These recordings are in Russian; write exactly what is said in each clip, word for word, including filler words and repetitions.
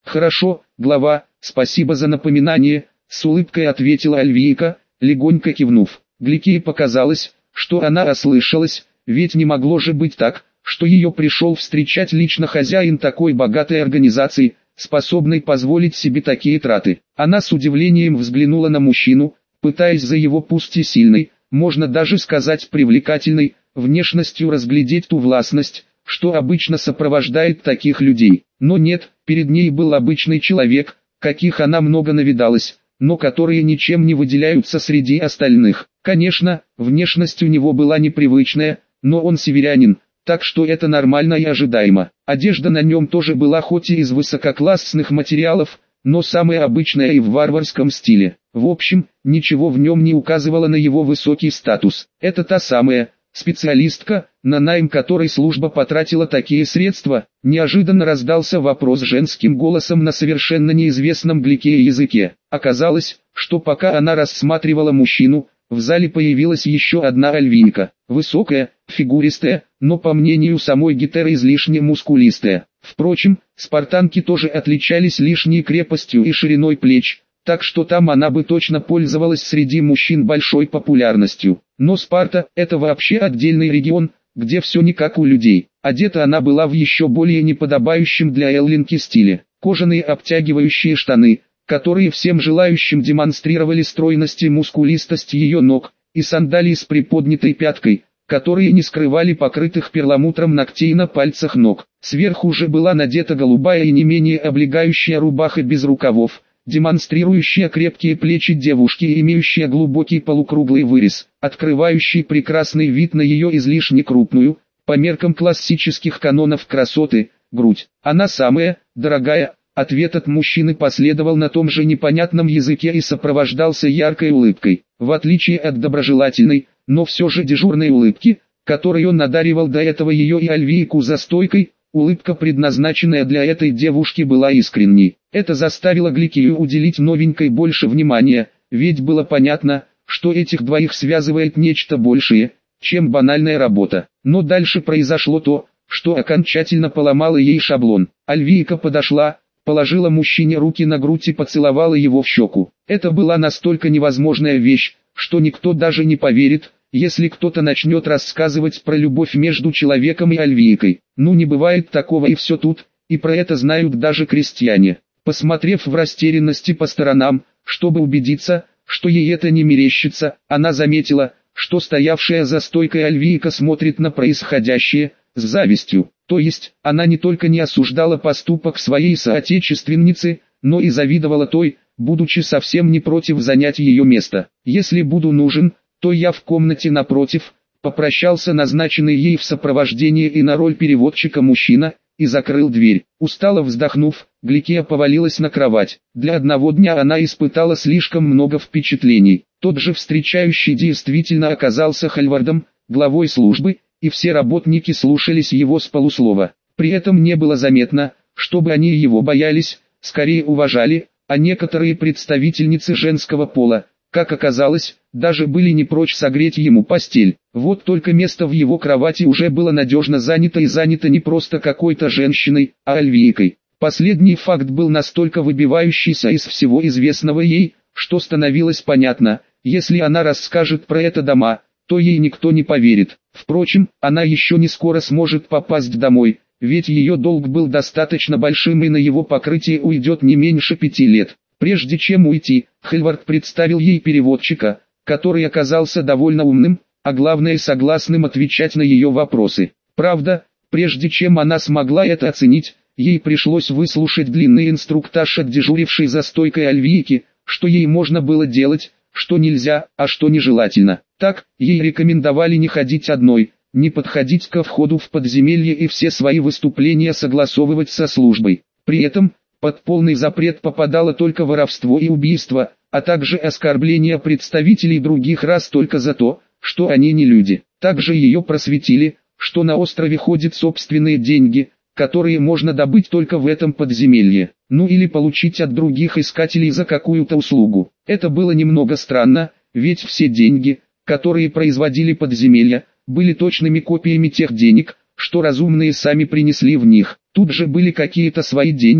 «Хорошо, глава, спасибо за напоминание», — с улыбкой ответила Альвийка, легонько кивнув. Гликее показалось, что она ослышалась, ведь не могло же быть так, что ее пришел встречать лично хозяин такой богатой организации, способной позволить себе такие траты. Она с удивлением взглянула на мужчину, пытаясь за его пусть и сильной, можно даже сказать привлекательной, внешностью разглядеть ту властность, что обычно сопровождает таких людей. Но нет, перед ней был обычный человек, каких она много навидалась, но которые ничем не выделяются среди остальных. Конечно, внешность у него была непривычная, но он северянин, так что это нормально и ожидаемо. Одежда на нем тоже была хоть и из высококлассных материалов, но самая обычная и в варварском стиле. В общем, ничего в нем не указывало на его высокий статус. Это та самая специалистка, на найм которой служба потратила такие средства. Неожиданно раздался вопрос женским голосом на совершенно неизвестном Гликее языке. Оказалось, что пока она рассматривала мужчину, в зале появилась еще одна альвийка. Высокая, фигуристая, но по мнению самой Гетеры излишне мускулистая. Впрочем, спартанки тоже отличались лишней крепостью и шириной плеч, так что там она бы точно пользовалась среди мужчин большой популярностью. Но Спарта – это вообще отдельный регион, где все не как у людей. Одета она была в еще более неподобающем для эллинки стиле. Кожаные обтягивающие штаны, которые всем желающим демонстрировали стройность и мускулистость ее ног, и сандалии с приподнятой пяткой, которые не скрывали покрытых перламутром ногтей на пальцах ног. Сверху же была надета голубая и не менее облегающая рубаха без рукавов, демонстрирующая крепкие плечи девушки и имеющая глубокий полукруглый вырез, открывающий прекрасный вид на ее излишне крупную, по меркам классических канонов красоты, грудь. Она самая, дорогая. Ответ от мужчины последовал на том же непонятном языке и сопровождался яркой улыбкой. В отличие от доброжелательной, но все же дежурной улыбки, которой он одаривал до этого ее и Альвийку за стойкой, улыбка, предназначенная для этой девушки, была искренней. Это заставило Гликею уделить новенькой больше внимания, ведь было понятно, что этих двоих связывает нечто большее, чем банальная работа. Но дальше произошло то, что окончательно поломало ей шаблон. Альвийка подошла, положила мужчине руки на грудь и поцеловала его в щеку. Это была настолько невозможная вещь, что никто даже не поверит, если кто-то начнет рассказывать про любовь между человеком и альвийкой. Ну не бывает такого и все тут, и про это знают даже крестьяне. Посмотрев в растерянности по сторонам, чтобы убедиться, что ей это не мерещится, она заметила, что стоявшая за стойкой альвийка смотрит на происходящее с завистью. То есть, она не только не осуждала поступок своей соотечественницы, но и завидовала той, будучи совсем не против занять ее место. «Если буду нужен, то я в комнате напротив», попрощался назначенный ей в сопровождении и на роль переводчика мужчина, и закрыл дверь. Устало вздохнув, Гликея повалилась на кровать. Для одного дня она испытала слишком много впечатлений. Тот же встречающий действительно оказался Хальвардом, главой службы, и все работники слушались его с полуслова. При этом не было заметно, чтобы они его боялись, скорее уважали, а некоторые представительницы женского пола, как оказалось, даже были не прочь согреть ему постель. Вот только место в его кровати уже было надежно занято и занято не просто какой-то женщиной, а альвийкой. Последний факт был настолько выбивающийся из всего известного ей, что становилось понятно, если она расскажет про это дома, то ей никто не поверит. Впрочем, она еще не скоро сможет попасть домой, ведь ее долг был достаточно большим и на его покрытие уйдет не меньше пяти лет. Прежде чем уйти, Хальвард представил ей переводчика, который оказался довольно умным, а главное согласным отвечать на ее вопросы. Правда, прежде чем она смогла это оценить, ей пришлось выслушать длинный инструктаж от дежурившей за стойкой альвийки, что ей можно было делать, что нельзя, а что нежелательно. Так, ей рекомендовали не ходить одной, не подходить ко входу в подземелье и все свои выступления согласовывать со службой. При этом, под полный запрет попадало только воровство и убийство, а также оскорбление представителей других рас только за то, что они не люди. Также ее просветили, что на острове ходят собственные деньги, которые можно добыть только в этом подземелье, ну или получить от других искателей за какую-то услугу. Это было немного странно, ведь все деньги, которые производили подземелья, были точными копиями тех денег, что разумные сами принесли в них. Тут же были какие-то свои деньги,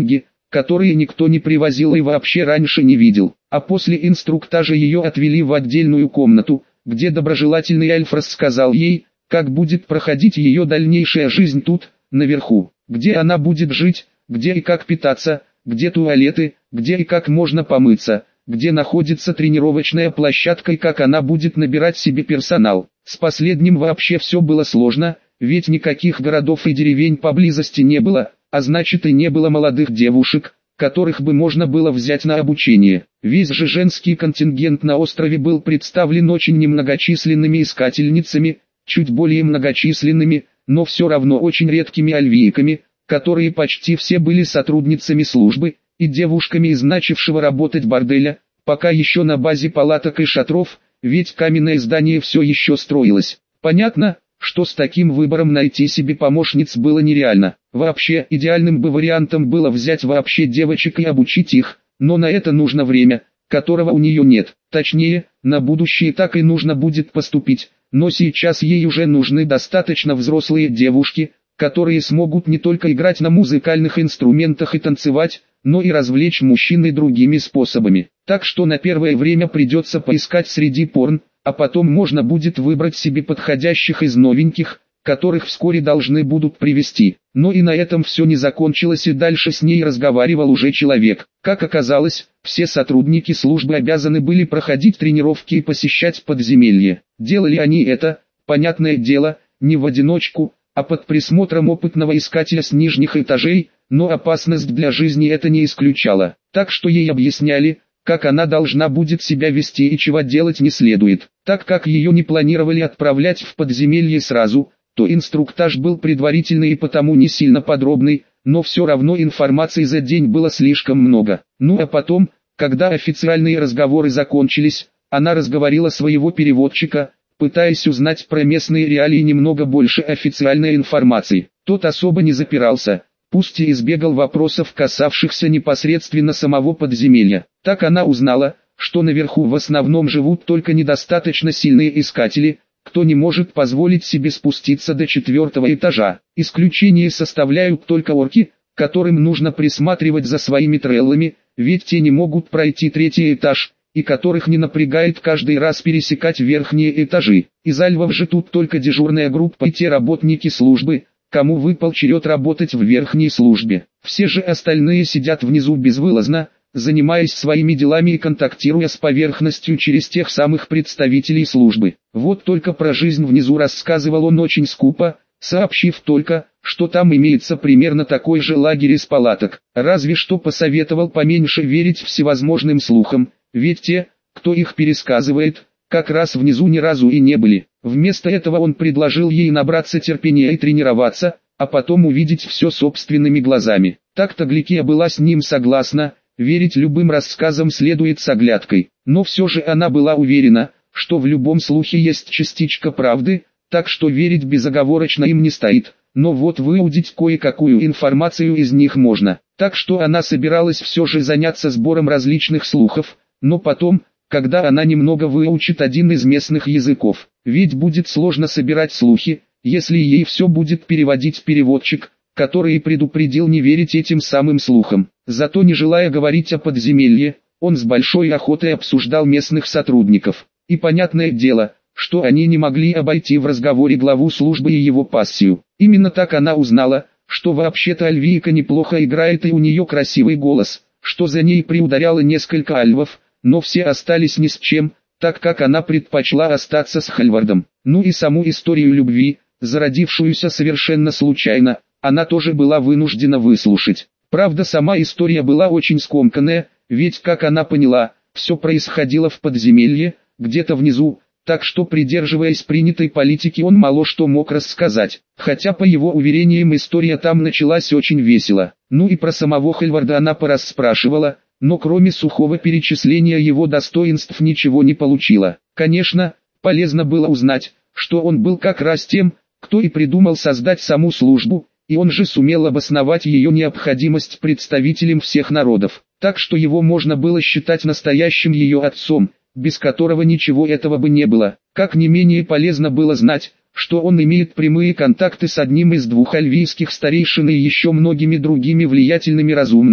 которые никто не привозил и вообще раньше не видел. А после инструктажа ее отвели в отдельную комнату, где доброжелательный эльф рассказал ей, как будет проходить ее дальнейшая жизнь тут, наверху, где она будет жить, где и как питаться, где туалеты, где и как можно помыться, где находится тренировочная площадка и как она будет набирать себе персонал. С последним вообще все было сложно, ведь никаких городов и деревень поблизости не было, а значит и не было молодых девушек, которых бы можно было взять на обучение. Весь же женский контингент на острове был представлен очень немногочисленными искательницами, чуть более многочисленными, но все равно очень редкими альвийками, которые почти все были сотрудницами службы, и девушками из начавшего работать борделя, пока еще на базе палаток и шатров, ведь каменное здание все еще строилось. Понятно, что с таким выбором найти себе помощниц было нереально. Вообще, идеальным бы вариантом было взять вообще девочек и обучить их, но на это нужно время, которого у нее нет. Точнее, на будущее так и нужно будет поступить, но сейчас ей уже нужны достаточно взрослые девушки, которые смогут не только играть на музыкальных инструментах и танцевать, но и развлечь мужчин и другими способами. Так что на первое время придется поискать среди порн, а потом можно будет выбрать себе подходящих из новеньких, которых вскоре должны будут привести. Но и на этом все не закончилось, и дальше с ней разговаривал уже человек. Как оказалось, все сотрудники службы обязаны были проходить тренировки и посещать подземелье. Делали они это, понятное дело, не в одиночку, а под присмотром опытного искателя с нижних этажей, но опасность для жизни это не исключало. Так что ей объясняли, как она должна будет себя вести и чего делать не следует. Так как ее не планировали отправлять в подземелье сразу, то инструктаж был предварительный и потому не сильно подробный, но все равно информации за день было слишком много. Ну а потом, когда официальные разговоры закончились, она разговорила своего переводчика, пытаясь узнать про местные реалии немного больше официальной информации. Тот особо не запирался, пусть и избегал вопросов, касавшихся непосредственно самого подземелья. Так она узнала, что наверху в основном живут только недостаточно сильные искатели, кто не может позволить себе спуститься до четвертого этажа. Исключение составляют только орки, которым нужно присматривать за своими треллами, ведь те не могут пройти третий этаж, и которых не напрягает каждый раз пересекать верхние этажи. Из альвов же тут только дежурная группа и те работники службы, кому выпал черед работать в верхней службе. Все же остальные сидят внизу безвылазно, занимаясь своими делами и контактируя с поверхностью через тех самых представителей службы. Вот только про жизнь внизу рассказывал он очень скупо, сообщив только, что там имеется примерно такой же лагерь из палаток. Разве что посоветовал поменьше верить всевозможным слухам, ведь те, кто их пересказывает, как раз внизу ни разу и не были. Вместо этого он предложил ей набраться терпения и тренироваться, а потом увидеть все собственными глазами. Так-то Гликия была с ним согласна, верить любым рассказам следует с оглядкой, но все же она была уверена, что в любом слухе есть частичка правды, так что верить безоговорочно им не стоит, но вот выудить кое-какую информацию из них можно. Так что она собиралась все же заняться сбором различных слухов, но потом, когда она немного выучит один из местных языков, ведь будет сложно собирать слухи, если ей все будет переводить переводчик, который и предупредил не верить этим самым слухам. Зато не желая говорить о подземелье, он с большой охотой обсуждал местных сотрудников. И понятное дело, что они не могли обойти в разговоре главу службы и его пассию. Именно так она узнала, что вообще-то Альвийка неплохо играет и у нее красивый голос, что за ней приударяло несколько альвов, но все остались ни с чем, так как она предпочла остаться с Хальвардом. Ну и саму историю любви, зародившуюся совершенно случайно, она тоже была вынуждена выслушать. Правда, сама история была очень скомканная, ведь, как она поняла, все происходило в подземелье, где-то внизу, так что, придерживаясь принятой политики, он мало что мог рассказать. Хотя, по его уверениям, история там началась очень весело. Ну и про самого Хальварда она порасспрашивала, но кроме сухого перечисления его достоинств ничего не получила. Конечно, полезно было узнать, что он был как раз тем, кто и придумал создать саму службу, и он же сумел обосновать ее необходимость представителям всех народов. Так что его можно было считать настоящим ее отцом, без которого ничего этого бы не было. Как не менее полезно было знать, что он имеет прямые контакты с одним из двух альвийских старейшин и еще многими другими влиятельными разумными,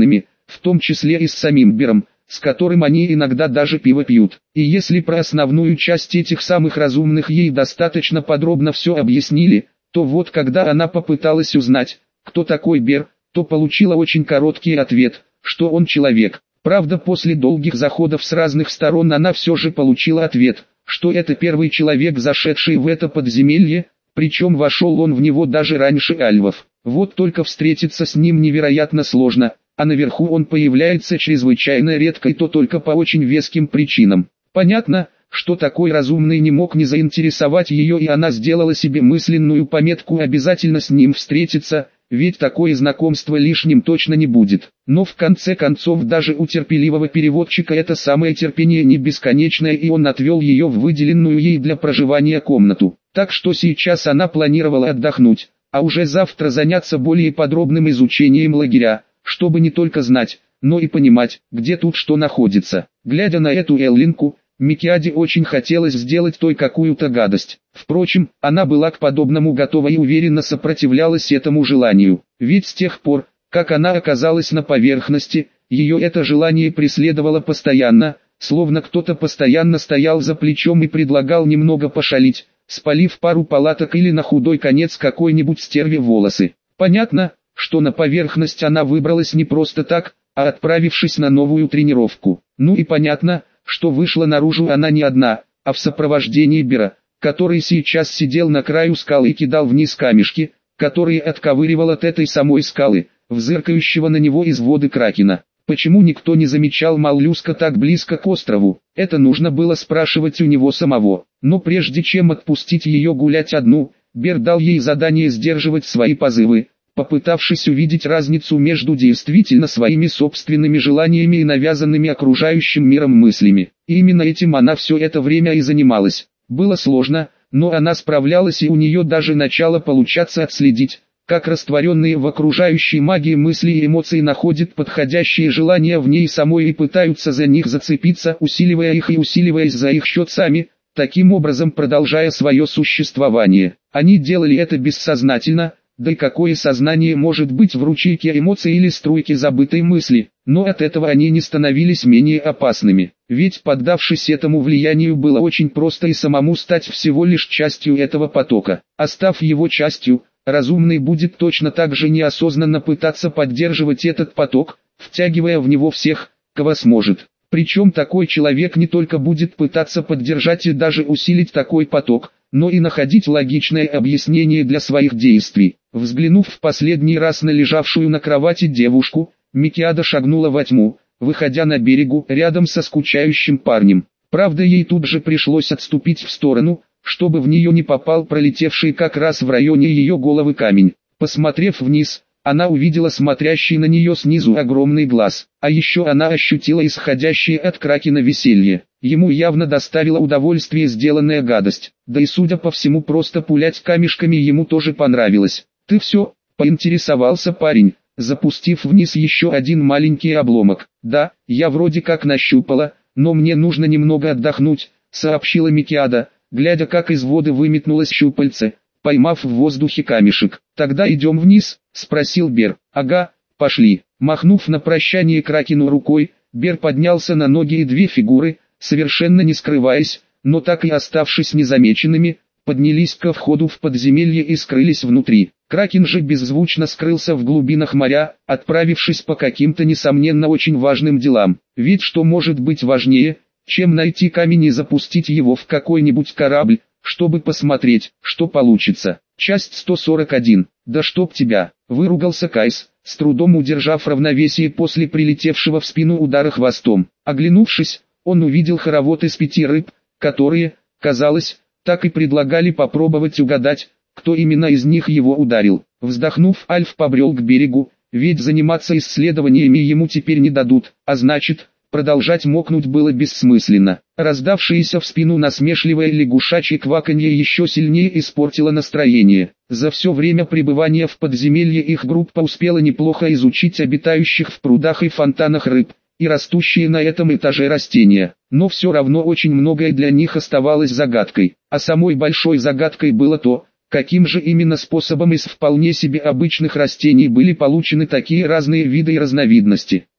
в том числе и с самим Бером, с которым они иногда даже пиво пьют. И если про основную часть этих самых разумных ей достаточно подробно все объяснили, то вот когда она попыталась узнать, кто такой Бер, то получила очень короткий ответ, что он человек. Правда, после долгих заходов с разных сторон она все же получила ответ, что это первый человек, зашедший в это подземелье, причем вошел он в него даже раньше альвов. Вот только встретиться с ним невероятно сложно, а наверху он появляется чрезвычайно редко и то только по очень веским причинам. Понятно, что такой разумный не мог не заинтересовать ее, и она сделала себе мысленную пометку обязательно с ним встретиться, ведь такое знакомство лишним точно не будет. Но в конце концов даже у терпеливого переводчика это самое терпение не бесконечное, и он отвел ее в выделенную ей для проживания комнату. Так что сейчас она планировала отдохнуть, а уже завтра заняться более подробным изучением лагеря, чтобы не только знать, но и понимать, где тут что находится. Глядя на эту Эллинку, Микиаде очень хотелось сделать той какую-то гадость. Впрочем, она была к подобному готова и уверенно сопротивлялась этому желанию. Ведь с тех пор, как она оказалась на поверхности, ее это желание преследовало постоянно, словно кто-то постоянно стоял за плечом и предлагал немного пошалить, спалив пару палаток или на худой конец какой-нибудь стерве волосы. Понятно, что на поверхность она выбралась не просто так, а отправившись на новую тренировку. Ну и понятно, что вышла наружу она не одна, а в сопровождении Бера, который сейчас сидел на краю скалы и кидал вниз камешки, которые отковыривал от этой самой скалы, взыркающего на него из воды кракена. Почему никто не замечал моллюска так близко к острову? Это нужно было спрашивать у него самого. Но прежде чем отпустить ее гулять одну, Бер дал ей задание сдерживать свои позывы, попытавшись увидеть разницу между действительно своими собственными желаниями и навязанными окружающим миром мыслями. И именно этим она все это время и занималась. Было сложно, но она справлялась, и у нее даже начало получаться отследить, как растворенные в окружающей магии мысли и эмоции находят подходящие желания в ней самой и пытаются за них зацепиться, усиливая их и усиливаясь за их счет сами, таким образом продолжая свое существование. Они делали это бессознательно. Да и какое сознание может быть в ручейке эмоций или струйке забытой мысли, но от этого они не становились менее опасными, ведь поддавшись этому влиянию было очень просто и самому стать всего лишь частью этого потока. А став его частью, разумный будет точно так же неосознанно пытаться поддерживать этот поток, втягивая в него всех, кого сможет. Причем такой человек не только будет пытаться поддержать и даже усилить такой поток, но и находить логичное объяснение для своих действий. Взглянув в последний раз на лежавшую на кровати девушку, Микиада шагнула во тьму, выходя на берегу рядом со скучающим парнем. Правда, ей тут же пришлось отступить в сторону, чтобы в нее не попал пролетевший как раз в районе ее головы камень. Посмотрев вниз, она увидела смотрящий на нее снизу огромный глаз, а еще она ощутила исходящее от кракена веселье. Ему явно доставила удовольствие сделанная гадость, да и судя по всему просто пулять камешками ему тоже понравилось. «Ты все?» – поинтересовался парень, запустив вниз еще один маленький обломок. «Да, я вроде как нащупала, но мне нужно немного отдохнуть», – сообщила Микиада, глядя как из воды выметнулось щупальце, поймав в воздухе камешек. «Тогда идем вниз?» – спросил Бер. «Ага, пошли». Махнув на прощание кракену рукой, Бер поднялся на ноги, и две фигуры, совершенно не скрываясь, но так и оставшись незамеченными, поднялись ко входу в подземелье и скрылись внутри. Кракен же беззвучно скрылся в глубинах моря, отправившись по каким-то несомненно очень важным делам. Ведь что может быть важнее, чем найти камень и запустить его в какой-нибудь корабль, чтобы посмотреть, что получится. Часть сто сорок один. «Да чтоб тебя!» – выругался Кайс, с трудом удержав равновесие после прилетевшего в спину удара хвостом. Оглянувшись, он увидел хоровод из пяти рыб, которые, казалось, так и предлагали попробовать угадать, кто именно из них его ударил. Вздохнув, Альф побрел к берегу, ведь заниматься исследованиями ему теперь не дадут, а значит, продолжать мокнуть было бессмысленно. Раздавшееся в спину насмешливое лягушачье кваканье еще сильнее испортило настроение. За все время пребывания в подземелье их группа успела неплохо изучить обитающих в прудах и фонтанах рыб, и растущие на этом этаже растения, но все равно очень многое для них оставалось загадкой, а самой большой загадкой было то, каким же именно способом из вполне себе обычных растений были получены такие разные виды и разновидности.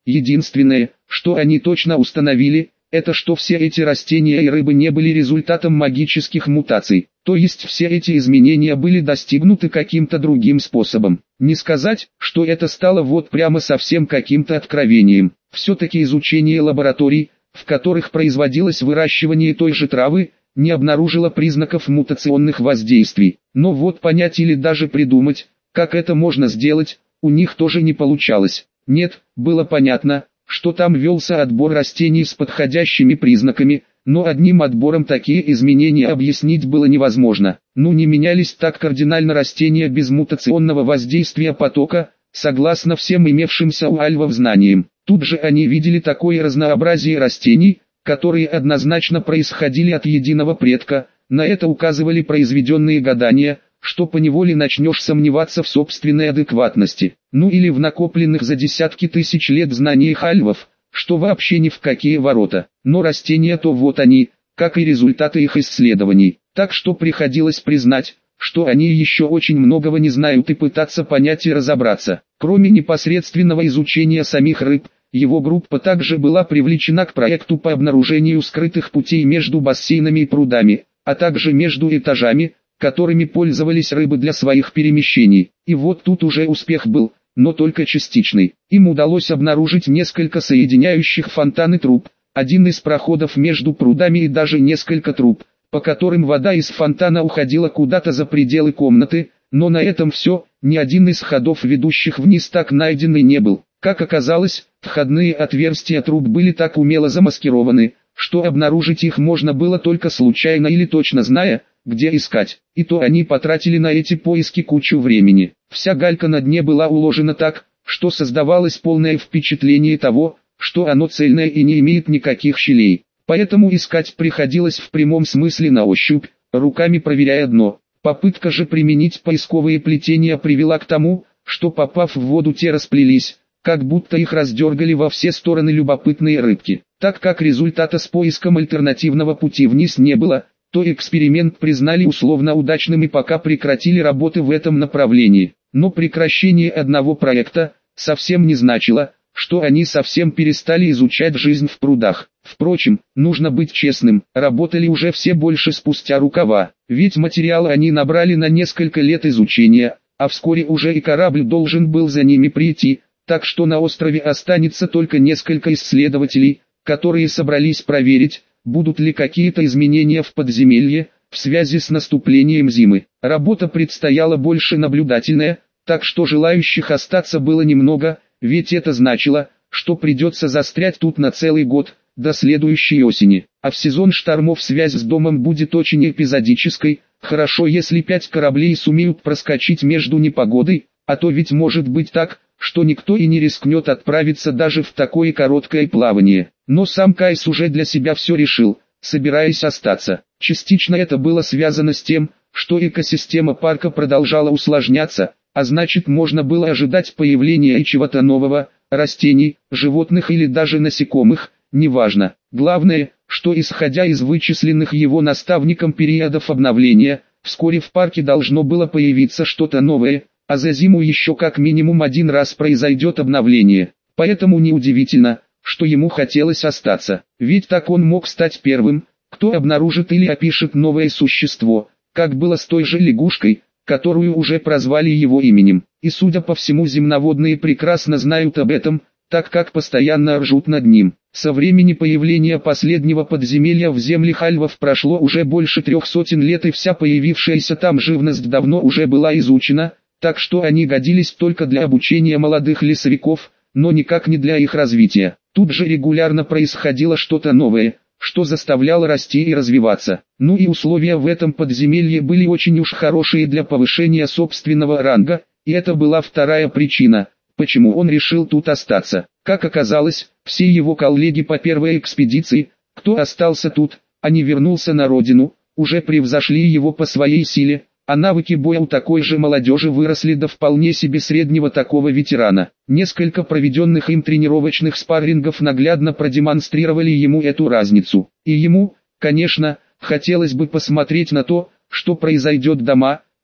Единственное, что они точно установили, это что все эти растения и рыбы не были результатом магических мутаций, то есть все эти изменения были достигнуты каким-то другим способом. Не сказать, что это стало вот прямо совсем каким-то откровением. Все-таки изучение лабораторий, в которых производилось выращивание той же травы, не обнаружило признаков мутационных воздействий. Но вот понять или даже придумать, как это можно сделать, у них тоже не получалось. Нет, было понятно, что там велся отбор растений с подходящими признаками, но одним отбором такие изменения объяснить было невозможно. Ну не менялись так кардинально растения без мутационного воздействия потока, согласно всем имевшимся у альвов знаниям. Тут же они видели такое разнообразие растений, которые однозначно происходили от единого предка, на это указывали произведенные гадания, что поневоле начнешь сомневаться в собственной адекватности, ну или в накопленных за десятки тысяч лет знаниях альвов, что вообще ни в какие ворота. Но растения то вот они, как и результаты их исследований, так что приходилось признать, что они еще очень многого не знают и пытаться понять и разобраться. Кроме непосредственного изучения самих рыб, его группа также была привлечена к проекту по обнаружению скрытых путей между бассейнами и прудами, а также между этажами, которыми пользовались рыбы для своих перемещений. И вот тут уже успех был, но только частичный. Им удалось обнаружить несколько соединяющих фонтаны труб, один из проходов между прудами и даже несколько труб, по которым вода из фонтана уходила куда-то за пределы комнаты, но на этом все, ни один из ходов, ведущих вниз, так найденный не был. Как оказалось, входные отверстия труб были так умело замаскированы, что обнаружить их можно было только случайно или точно зная, где искать. И то они потратили на эти поиски кучу времени. Вся галька на дне была уложена так, что создавалось полное впечатление того, что оно цельное и не имеет никаких щелей. Поэтому искать приходилось в прямом смысле на ощупь, руками проверяя дно. Попытка же применить поисковые плетения привела к тому, что попав в воду те расплелись, как будто их раздергали во все стороны любопытные рыбки. Так как результата с поиском альтернативного пути вниз не было, то эксперимент признали условно удачным и пока прекратили работы в этом направлении. Но прекращение одного проекта совсем не значило, что они совсем перестали изучать жизнь в прудах. Впрочем, нужно быть честным, работали уже все больше спустя рукава, ведь материалы они набрали на несколько лет изучения, а вскоре уже и корабль должен был за ними прийти, так что на острове останется только несколько исследователей, которые собрались проверить, будут ли какие-то изменения в подземелье, в связи с наступлением зимы. Работа предстояла больше наблюдательная, так что желающих остаться было немного, ведь это значило, что придется застрять тут на целый год, до следующей осени. А в сезон штормов связь с домом будет очень эпизодической, хорошо если пять кораблей сумеют проскочить между непогодой, а то ведь может быть так, что никто и не рискнет отправиться даже в такое короткое плавание. Но сам Кайс уже для себя все решил, собираясь остаться. Частично это было связано с тем, что экосистема парка продолжала усложняться, а значит можно было ожидать появления и чего-то нового, растений, животных или даже насекомых, неважно. Главное, что исходя из вычисленных его наставником периодов обновления, вскоре в парке должно было появиться что-то новое, а за зиму еще как минимум один раз произойдет обновление. Поэтому неудивительно, что ему хотелось остаться, ведь так он мог стать первым, кто обнаружит или опишет новое существо, как было с той же лягушкой, которую уже прозвали его именем. И судя по всему земноводные прекрасно знают об этом, так как постоянно ржут над ним. Со времени появления последнего подземелья в землях альвов прошло уже больше трех сотен лет, и вся появившаяся там живность давно уже была изучена, так что они годились только для обучения молодых лесовиков, но никак не для их развития. Тут же регулярно происходило что-то новое, что заставляло расти и развиваться. Ну и условия в этом подземелье были очень уж хорошие для повышения собственного ранга, и это была вторая причина, почему он решил тут остаться. Как оказалось, все его коллеги по первой экспедиции, кто остался тут, а не вернулся на родину, уже превзошли его по своей силе, а навыки боя у такой же молодежи выросли до вполне себе среднего такого ветерана. Несколько проведенных им тренировочных спаррингов наглядно продемонстрировали ему эту разницу. И ему, конечно, хотелось бы посмотреть на то, что произойдет дома,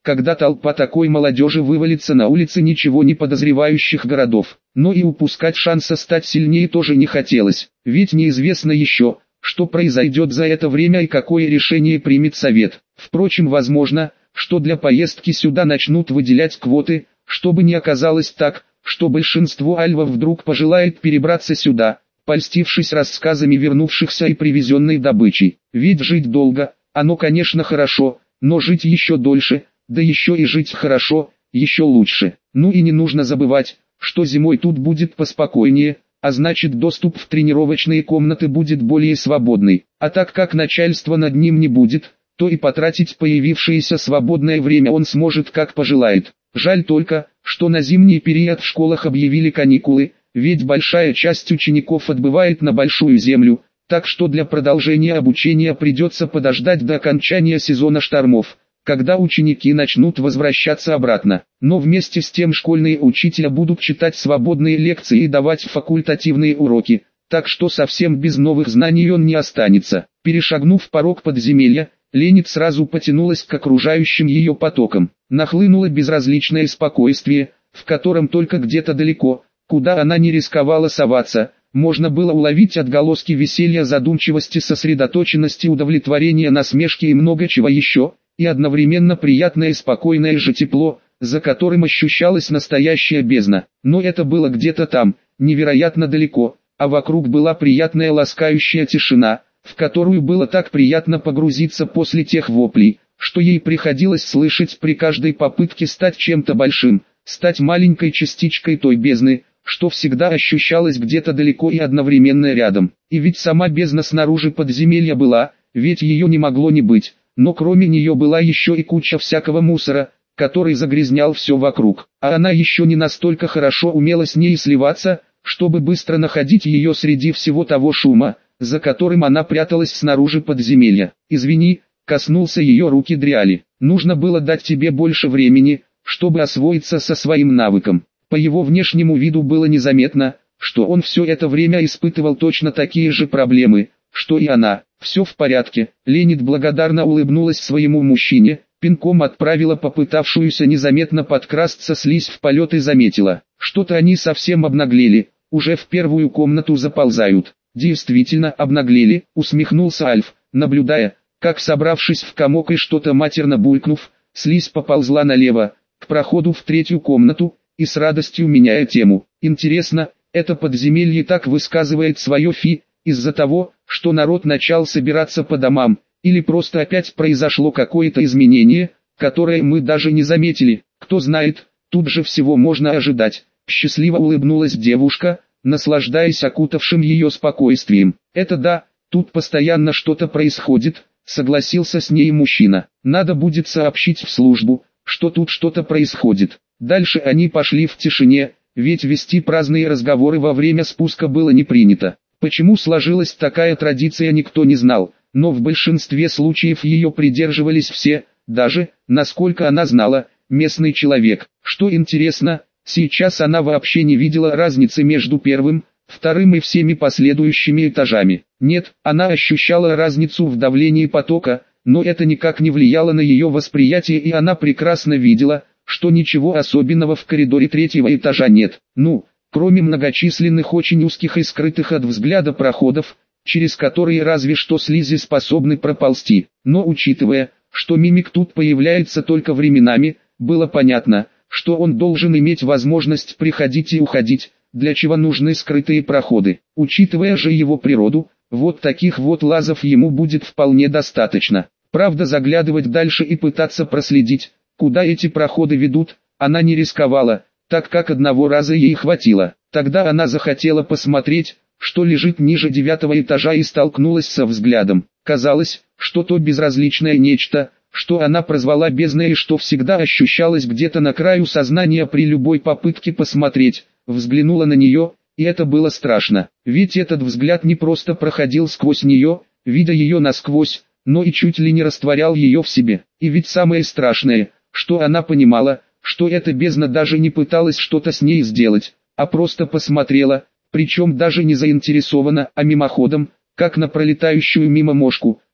когда толпа такой молодежи вывалится на улицы ничего не подозревающих городов. Но и упускать шанса стать сильнее тоже не хотелось, ведь неизвестно еще, что произойдет за это время и какое решение примет совет. Впрочем, возможно, что для поездки сюда начнут выделять квоты, чтобы не оказалось так, что большинство альвов вдруг пожелает перебраться сюда, польстившись рассказами вернувшихся и привезенной добычей. Ведь жить долго, оно конечно хорошо, но жить еще дольше, да еще и жить хорошо, еще лучше. Ну и не нужно забывать, что зимой тут будет поспокойнее, а значит доступ в тренировочные комнаты будет более свободный. А так как начальства над ним не будет, то и потратить появившееся свободное время он сможет как пожелает. Жаль только, что на зимний период в школах объявили каникулы, ведь большая часть учеников отбывает на Большую Землю, так что для продолжения обучения придется подождать до окончания сезона штормов, когда ученики начнут возвращаться обратно. Но вместе с тем школьные учителя будут читать свободные лекции и давать факультативные уроки, так что совсем без новых знаний он не останется. Перешагнув порог подземелья, Ленит сразу потянулась к окружающим ее потокам. Нахлынуло безразличное спокойствие, в котором только где-то далеко, куда она не рисковала соваться, можно было уловить отголоски веселья, задумчивости, сосредоточенности, удовлетворения, насмешки и много чего еще, и одновременно приятное и спокойное же тепло, за которым ощущалась настоящая бездна. Но это было где-то там, невероятно далеко, а вокруг была приятная ласкающая тишина, в которую было так приятно погрузиться после тех воплей, что ей приходилось слышать при каждой попытке стать чем-то большим, стать маленькой частичкой той бездны, что всегда ощущалось где-то далеко и одновременно рядом. И ведь сама бездна снаружи подземелья была, ведь ее не могло не быть, но кроме нее была еще и куча всякого мусора, который загрязнял все вокруг, а она еще не настолько хорошо умела с ней сливаться, чтобы быстро находить ее среди всего того шума, за которым она пряталась снаружи подземелья. «Извини», — коснулся ее руки Дриали, — «нужно было дать тебе больше времени, чтобы освоиться со своим навыком». По его внешнему виду было незаметно, что он все это время испытывал точно такие же проблемы, что и она. «Все в порядке», — Ленит благодарно улыбнулась своему мужчине, пинком отправила попытавшуюся незаметно подкрасться слизь в полет и заметила, что-то они совсем обнаглели, уже в первую комнату заползают. «Действительно обнаглели», — усмехнулся Альф, наблюдая, как, собравшись в комок и что-то матерно булькнув, слизь поползла налево, к проходу в третью комнату, и с радостью меняя тему. «Интересно, это подземелье так высказывает свое фи, из-за того, что народ начал собираться по домам, или просто опять произошло какое-то изменение, которое мы даже не заметили, кто знает, тут же всего можно ожидать». Счастливо улыбнулась девушка, наслаждаясь окутавшим ее спокойствием. «Это да, тут постоянно что-то происходит», — согласился с ней мужчина. «Надо будет сообщить в службу, что тут что-то происходит». Дальше они пошли в тишине, ведь вести праздные разговоры во время спуска было не принято. Почему сложилась такая традиция, никто не знал, но в большинстве случаев ее придерживались все, даже, насколько она знала, местный человек. Что интересно, сейчас она вообще не видела разницы между первым, вторым и всеми последующими этажами. Нет, она ощущала разницу в давлении потока, но это никак не влияло на ее восприятие, и она прекрасно видела, что ничего особенного в коридоре третьего этажа нет. Ну, кроме многочисленных очень узких и скрытых от взгляда проходов, через которые разве что слизи способны проползти. Но учитывая, что мимик тут появляется только временами, было понятно, что он должен иметь возможность приходить и уходить, для чего нужны скрытые проходы. Учитывая же его природу, вот таких вот лазов ему будет вполне достаточно. Правда, заглядывать дальше и пытаться проследить, куда эти проходы ведут, она не рисковала, так как одного раза ей хватило. Тогда она захотела посмотреть, что лежит ниже девятого этажа, и столкнулась со взглядом. Казалось, что то безразличное нечто, что она прозвала бездной и что всегда ощущалось где-то на краю сознания при любой попытке посмотреть, взглянула на нее, и это было страшно. Ведь этот взгляд не просто проходил сквозь нее, видя ее насквозь, но и чуть ли не растворял ее в себе. И ведь самое страшное, что она понимала, что эта бездна даже не пыталась что-то с ней сделать, а просто посмотрела, причем даже не заинтересованно, а мимоходом, как на пролетающую мимо мошку,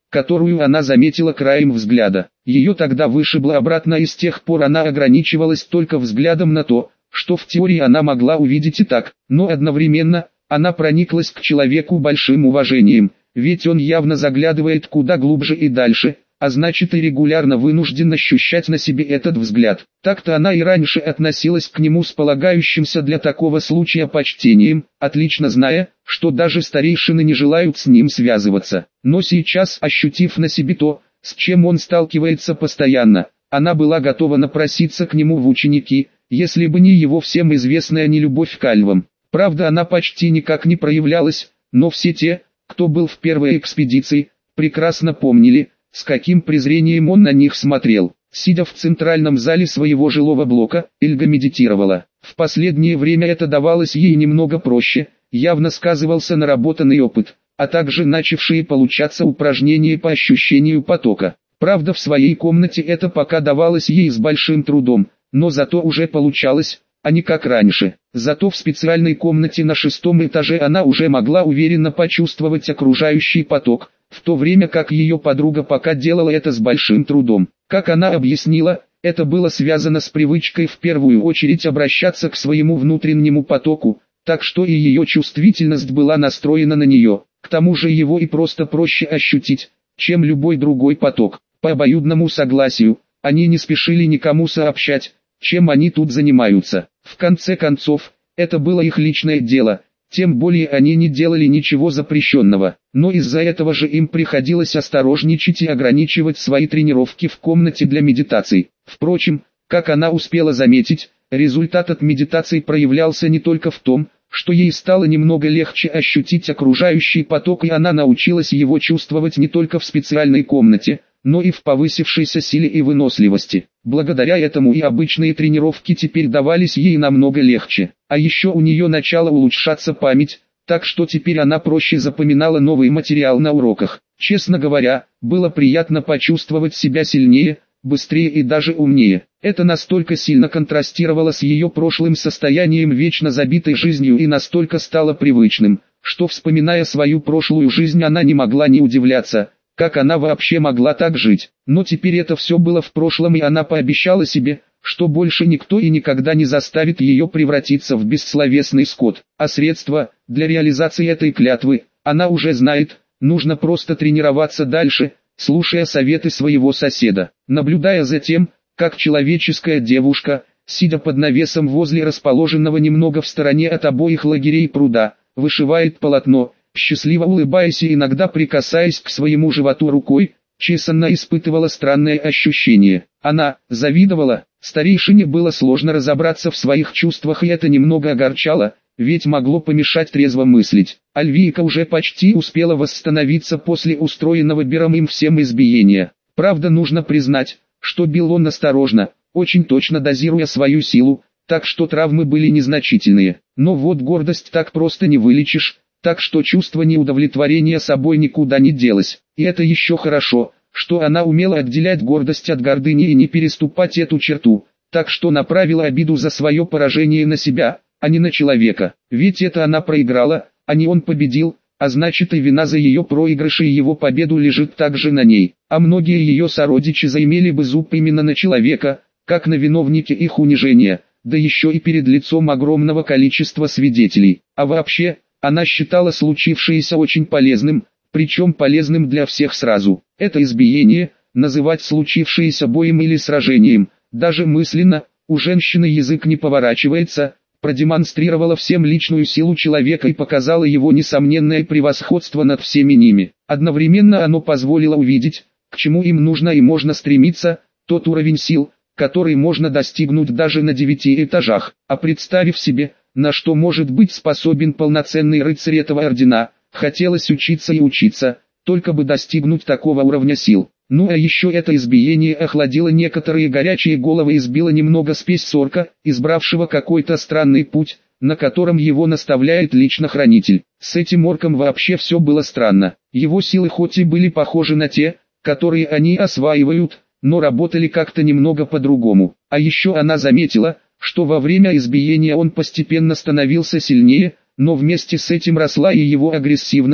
которую она заметила краем взгляда. Ее тогда вышибло обратно, и с тех пор она ограничивалась только взглядом на то, что в теории она могла увидеть и так, но одновременно она прониклась к человеку большим уважением, ведь он явно заглядывает куда глубже и дальше, а значит и регулярно вынужден ощущать на себе этот взгляд. Так-то она и раньше относилась к нему с полагающимся для такого случая почтением, отлично зная, что даже старейшины не желают с ним связываться. Но сейчас, ощутив на себе то, с чем он сталкивается постоянно, она была готова напроситься к нему в ученики, если бы не его всем известная нелюбовь к альвам. Правда, она почти никак не проявлялась, но все те, кто был в первой экспедиции, прекрасно помнили, с каким презрением он на них смотрел. Сидя в центральном зале своего жилого блока, Эльга медитировала. В последнее время это давалось ей немного проще, явно сказывался наработанный опыт, а также начавшие получаться упражнения по ощущению потока. Правда, в своей комнате это пока давалось ей с большим трудом, но зато уже получалось, а не как раньше. Зато в специальной комнате на шестом этаже она уже могла уверенно почувствовать окружающий поток, в то время как ее подруга пока делала это с большим трудом. Как она объяснила, это было связано с привычкой в первую очередь обращаться к своему внутреннему потоку, так что и ее чувствительность была настроена на нее. К тому же его и просто проще ощутить, чем любой другой поток. По обоюдному согласию, они не спешили никому сообщать, чем они тут занимаются. В конце концов, это было их личное дело, тем более они не делали ничего запрещенного. Но из-за этого же им приходилось осторожничать и ограничивать свои тренировки в комнате для медитаций. Впрочем, как она успела заметить, результат от медитаций проявлялся не только в том, что ей стало немного легче ощутить окружающий поток, и она научилась его чувствовать не только в специальной комнате, но и в повысившейся силе и выносливости. Благодаря этому и обычные тренировки теперь давались ей намного легче. А еще у нее начала улучшаться память, так что теперь она проще запоминала новый материал на уроках. Честно говоря, было приятно почувствовать себя сильнее, быстрее и даже умнее. Это настолько сильно контрастировало с ее прошлым состоянием вечно забитой жизнью и настолько стало привычным, что, вспоминая свою прошлую жизнь, она не могла не удивляться, как она вообще могла так жить. Но теперь это все было в прошлом, и она пообещала себе, что больше никто и никогда не заставит ее превратиться в бессловесный скот. А средства для реализации этой клятвы она уже знает, нужно просто тренироваться дальше, слушая советы своего соседа. Наблюдая за тем, как человеческая девушка, сидя под навесом возле расположенного немного в стороне от обоих лагерей пруда, вышивает полотно, счастливо улыбаясь и иногда прикасаясь к своему животу рукой, Чесанна испытывала странное ощущение. Она завидовала, старейшине было сложно разобраться в своих чувствах, и это немного огорчало, ведь могло помешать трезво мыслить. Альвийка уже почти успела восстановиться после устроенного Бером им всем избиения. Правда, нужно признать, что бил он осторожно, очень точно дозируя свою силу, так что травмы были незначительные. Но вот гордость так просто не вылечишь, так что чувство неудовлетворения собой никуда не делось. И это еще хорошо, что она умела отделять гордость от гордыни и не переступать эту черту, так что направила обиду за свое поражение на себя, а не на человека. Ведь это она проиграла, а не он победил, а значит и вина за ее проигрыш и его победу лежит также на ней. А многие ее сородичи заимели бы зуб именно на человека, как на виновнике их унижения, да еще и перед лицом огромного количества свидетелей. А вообще, она считала случившееся очень полезным, причем полезным для всех сразу. Это избиение, называть случившееся боем или сражением, даже мысленно, у женщины язык не поворачивается, продемонстрировала всем личную силу человека и показала его несомненное превосходство над всеми ними. Одновременно оно позволило увидеть, к чему им нужно и можно стремиться, тот уровень сил, который можно достигнуть даже на девяти этажах. А представив себе, на что может быть способен полноценный рыцарь этого ордена, хотелось учиться и учиться, только бы достигнуть такого уровня сил. Ну а еще это избиение охладило некоторые горячие головы и сбило немного спесь с орка, избравшего какой-то странный путь, на котором его наставляет лично хранитель. С этим орком вообще все было странно. Его силы хоть и были похожи на те, которые они осваивают, но работали как-то немного по-другому. А еще она заметила, что во время избиения он постепенно становился сильнее, но вместе с этим росла и его агрессивность,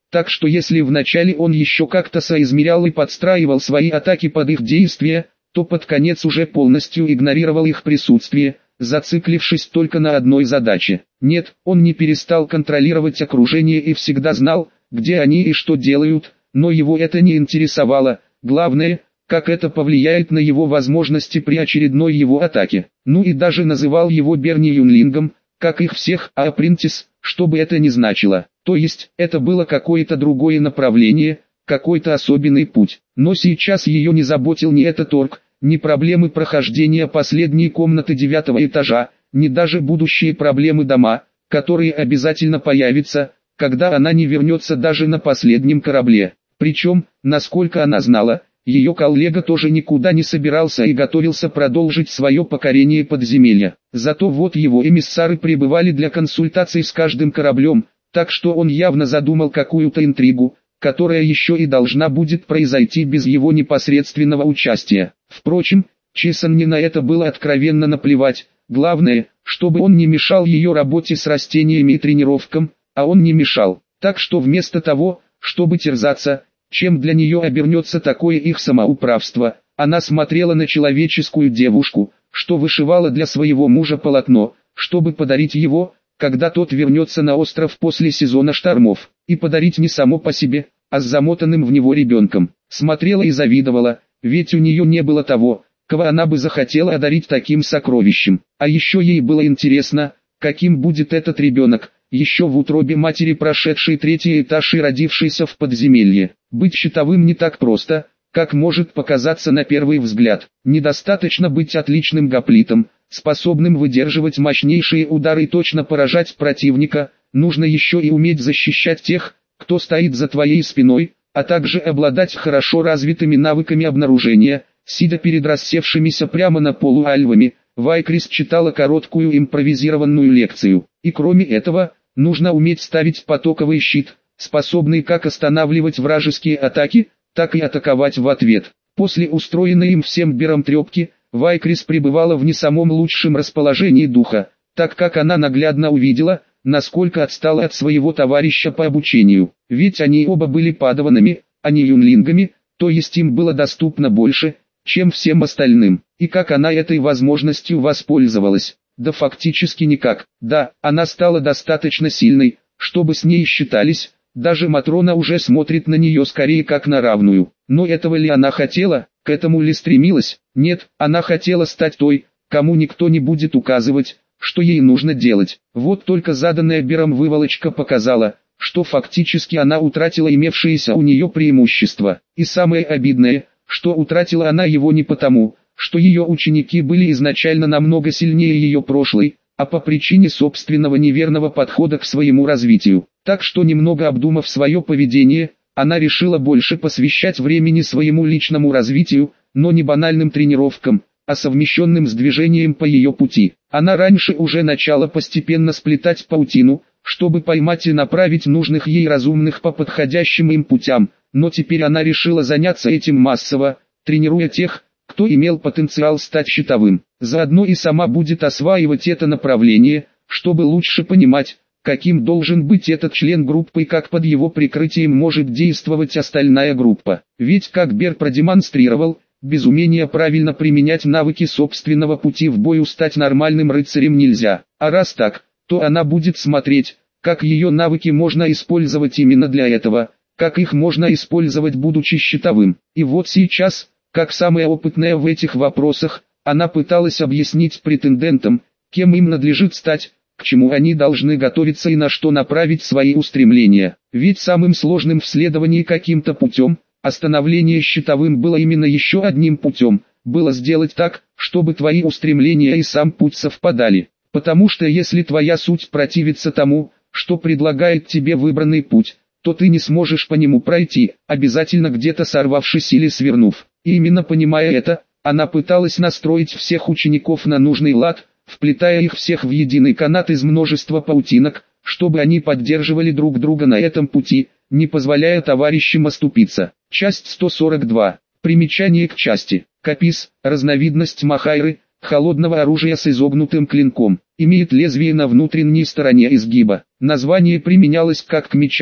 так что если вначале он еще как-то соизмерял и подстраивал свои атаки под их действия, то под конец уже полностью игнорировал их присутствие, зациклившись только на одной задаче. Нет, он не перестал контролировать окружение и всегда знал, где они и что делают, но его это не интересовало, главное, как это повлияет на его возможности при очередной его атаке. Ну и даже называл его Берни Юнлингом, как их всех, а Апрентис, что бы это ни значило. То есть, это было какое-то другое направление, какой-то особенный путь. Но сейчас ее не заботил ни этот орк, ни проблемы прохождения последней комнаты девятого этажа, ни даже будущие проблемы дома, которые обязательно появятся, когда она не вернется даже на последнем корабле. Причем, насколько она знала, ее коллега тоже никуда не собирался и готовился продолжить свое покорение подземелья. Зато вот его эмиссары прибывали для консультаций с каждым кораблем, так что он явно задумал какую-то интригу, которая еще и должна будет произойти без его непосредственного участия. Впрочем, Чесанне на это было откровенно наплевать, главное, чтобы он не мешал ее работе с растениями и тренировкам, а он не мешал. Так что вместо того, чтобы терзаться, чем для нее обернется такое их самоуправство, она смотрела на человеческую девушку, что вышивала для своего мужа полотно, чтобы подарить его, когда тот вернется на остров после сезона штормов, и подарить не само по себе, а с замотанным в него ребенком. Смотрела и завидовала, ведь у нее не было того, кого она бы захотела одарить таким сокровищем. А еще ей было интересно, каким будет этот ребенок, еще в утробе матери прошедший третий этаж и родившийся в подземелье. Быть щитовым не так просто, как может показаться на первый взгляд. Недостаточно быть отличным гоплитом, способным выдерживать мощнейшие удары и точно поражать противника, нужно еще и уметь защищать тех, кто стоит за твоей спиной, а также обладать хорошо развитыми навыками обнаружения. Сидя перед рассевшимися прямо на полу альвами, Вайкрис читала короткую импровизированную лекцию. И кроме этого, нужно уметь ставить потоковый щит, способный как останавливать вражеские атаки, так и атаковать в ответ. После устроенной им всем бером трепки, Вайкрис пребывала в не самом лучшем расположении духа, так как она наглядно увидела, насколько отстала от своего товарища по обучению. Ведь они оба были падаванами, а не юнлингами, то есть им было доступно больше, чем всем остальным. И как она этой возможностью воспользовалась? Да фактически никак. Да, она стала достаточно сильной, чтобы с ней считались, даже Матрона уже смотрит на нее скорее как на равную. Но этого ли она хотела, к этому ли стремилась? Нет, она хотела стать той, кому никто не будет указывать, что ей нужно делать. Вот только заданная Бером выволочка показала, что фактически она утратила имевшиеся у нее преимущества. И самое обидное, что утратила она его не потому, что ее ученики были изначально намного сильнее ее прошлой, а по причине собственного неверного подхода к своему развитию. Так что немного обдумав свое поведение, она решила больше посвящать времени своему личному развитию, но не банальным тренировкам, а совмещенным с движением по ее пути. Она раньше уже начала постепенно сплетать паутину, чтобы поймать и направить нужных ей разумных по подходящим им путям, но теперь она решила заняться этим массово, тренируя тех, кто имел потенциал стать щитовым. Заодно и сама будет осваивать это направление, чтобы лучше понимать, каким должен быть этот член группы и как под его прикрытием может действовать остальная группа. Ведь как Бер продемонстрировал, без умения правильно применять навыки собственного пути в бою стать нормальным рыцарем нельзя. А раз так, то она будет смотреть, как ее навыки можно использовать именно для этого, как их можно использовать будучи щитовым. И вот сейчас, как самая опытная в этих вопросах, она пыталась объяснить претендентам, кем им надлежит стать, к чему они должны готовиться и на что направить свои устремления. Ведь самым сложным в следовании каким-то путем, остановление щитовым было именно еще одним путем, было сделать так, чтобы твои устремления и сам путь совпадали. Потому что если твоя суть противится тому, что предлагает тебе выбранный путь, то ты не сможешь по нему пройти, обязательно где-то сорвавшись или свернув. И именно понимая это, она пыталась настроить всех учеников на нужный лад, вплетая их всех в единый канат из множества паутинок, чтобы они поддерживали друг друга на этом пути, не позволяя товарищам оступиться. Часть сто сорок два. Примечание к части. Капис, разновидность махайры, холодного оружия с изогнутым клинком, имеет лезвие на внутренней стороне изгиба. Название применялось как к мечам,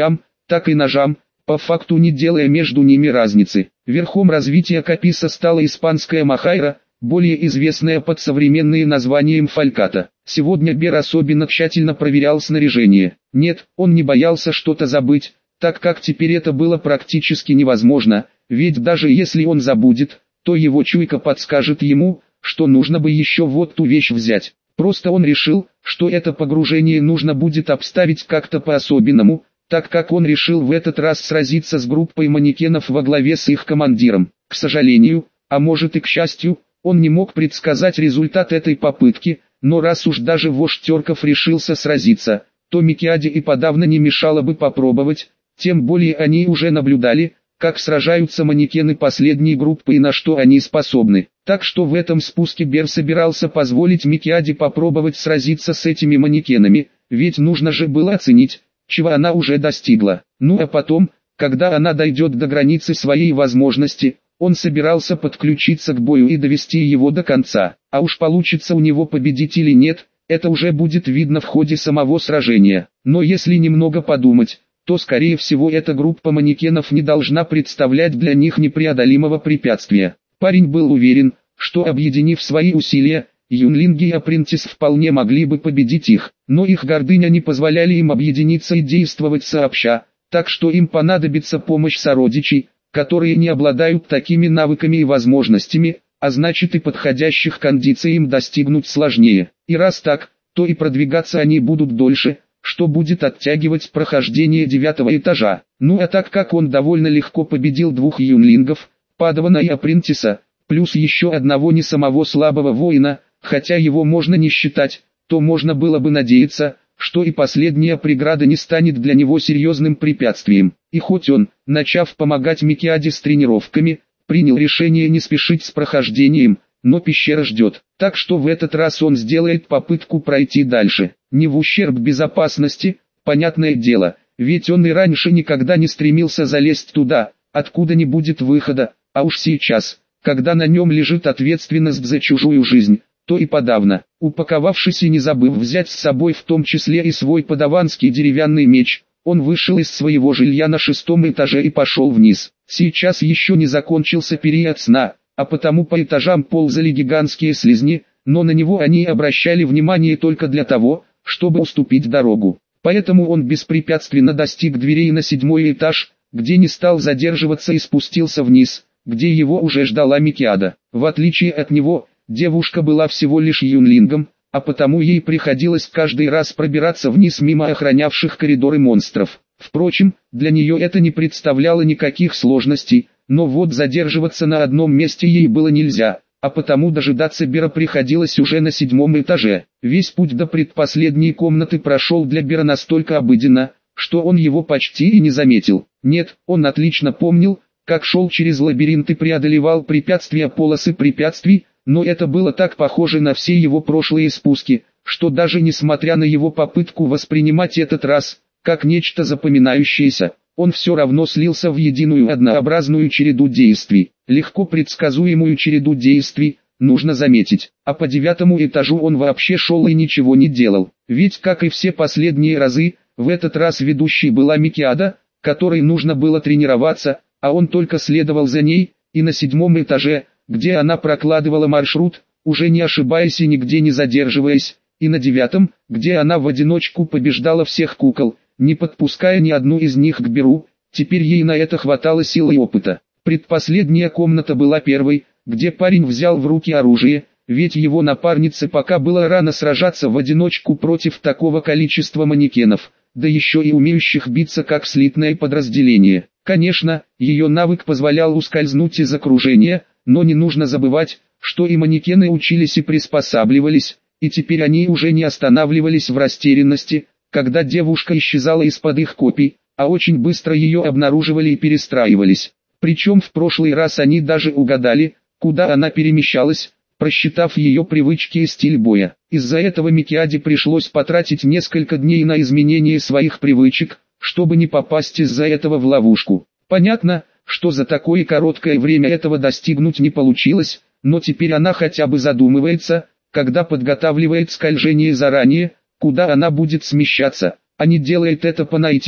так и ножам, по факту не делая между ними разницы. Верхом развития Каписа стала испанская Махайра, более известная под современным названием Фальката. Сегодня Бер особенно тщательно проверял снаряжение. Нет, он не боялся что-то забыть, так как теперь это было практически невозможно, ведь даже если он забудет, то его чуйка подскажет ему, что нужно бы еще вот ту вещь взять. Просто он решил, что это погружение нужно будет обставить как-то по-особенному, так как он решил в этот раз сразиться с группой манекенов во главе с их командиром. К сожалению, а может и к счастью, он не мог предсказать результат этой попытки, но раз уж даже вождь Терков решился сразиться, то Микиаде и подавно не мешало бы попробовать, тем более они уже наблюдали, как сражаются манекены последней группы и на что они способны. Так что в этом спуске Бер собирался позволить Микиаде попробовать сразиться с этими манекенами, ведь нужно же было оценить, чего она уже достигла. Ну а потом, когда она дойдет до границы своей возможности, он собирался подключиться к бою и довести его до конца. А уж получится у него победить или нет, это уже будет видно в ходе самого сражения. Но если немного подумать, то скорее всего эта группа манекенов не должна представлять для них непреодолимого препятствия. Парень был уверен, что объединив свои усилия, Юнлинги и Апрентис вполне могли бы победить их, но их гордыня не позволяли им объединиться и действовать сообща, так что им понадобится помощь сородичей, которые не обладают такими навыками и возможностями, а значит и подходящих кондиций им достигнуть сложнее. И раз так, то и продвигаться они будут дольше, что будет оттягивать прохождение девятого этажа. Ну а так как он довольно легко победил двух юнлингов, Падавана и Апрентиса, плюс еще одного не самого слабого воина, хотя его можно не считать, то можно было бы надеяться, что и последняя преграда не станет для него серьезным препятствием. И хоть он, начав помогать Микиаде с тренировками, принял решение не спешить с прохождением, но пещера ждет. Так что в этот раз он сделает попытку пройти дальше. Не в ущерб безопасности, понятное дело, ведь он и раньше никогда не стремился залезть туда, откуда не будет выхода, а уж сейчас, когда на нем лежит ответственность за чужую жизнь, то и подавно. Упаковавшись и не забыв взять с собой в том числе и свой падаванский деревянный меч, он вышел из своего жилья на шестом этаже и пошел вниз. Сейчас еще не закончился период сна, а потому по этажам ползали гигантские слизни, но на него они обращали внимание только для того, чтобы уступить дорогу. Поэтому он беспрепятственно достиг дверей на седьмой этаж, где не стал задерживаться и спустился вниз, где его уже ждала Микиада. В отличие от него, девушка была всего лишь юнлингом, а потому ей приходилось каждый раз пробираться вниз мимо охранявших коридоры монстров. Впрочем, для нее это не представляло никаких сложностей, но вот задерживаться на одном месте ей было нельзя, а потому дожидаться Бера приходилось уже на седьмом этаже. Весь путь до предпоследней комнаты прошел для Бера настолько обыденно, что он его почти и не заметил. Нет, он отлично помнил, как шел через лабиринт и преодолевал препятствия полосы препятствий, но это было так похоже на все его прошлые спуски, что даже несмотря на его попытку воспринимать этот раз, как нечто запоминающееся, он все равно слился в единую однообразную череду действий, легко предсказуемую череду действий, нужно заметить. А по девятому этажу он вообще шел и ничего не делал, ведь как и все последние разы, в этот раз ведущей была Микиада, которой нужно было тренироваться, а он только следовал за ней, и на седьмом этаже, где она прокладывала маршрут, уже не ошибаясь и нигде не задерживаясь, и на девятом, где она в одиночку побеждала всех кукол, не подпуская ни одну из них к Беру, теперь ей на это хватало сил и опыта. Предпоследняя комната была первой, где парень взял в руки оружие, ведь его напарнице пока было рано сражаться в одиночку против такого количества манекенов, да еще и умеющих биться как слитное подразделение. Конечно, ее навык позволял ускользнуть из окружения, но не нужно забывать, что и манекены учились и приспосабливались, и теперь они уже не останавливались в растерянности, когда девушка исчезала из-под их копий, а очень быстро ее обнаруживали и перестраивались. Причем в прошлый раз они даже угадали, куда она перемещалась, просчитав ее привычки и стиль боя. Из-за этого Микиаде пришлось потратить несколько дней на изменение своих привычек, чтобы не попасть из-за этого в ловушку. Понятно, что за такое короткое время этого достигнуть не получилось, но теперь она хотя бы задумывается, когда подготавливает скольжение заранее, куда она будет смещаться, а не делает это по наитию,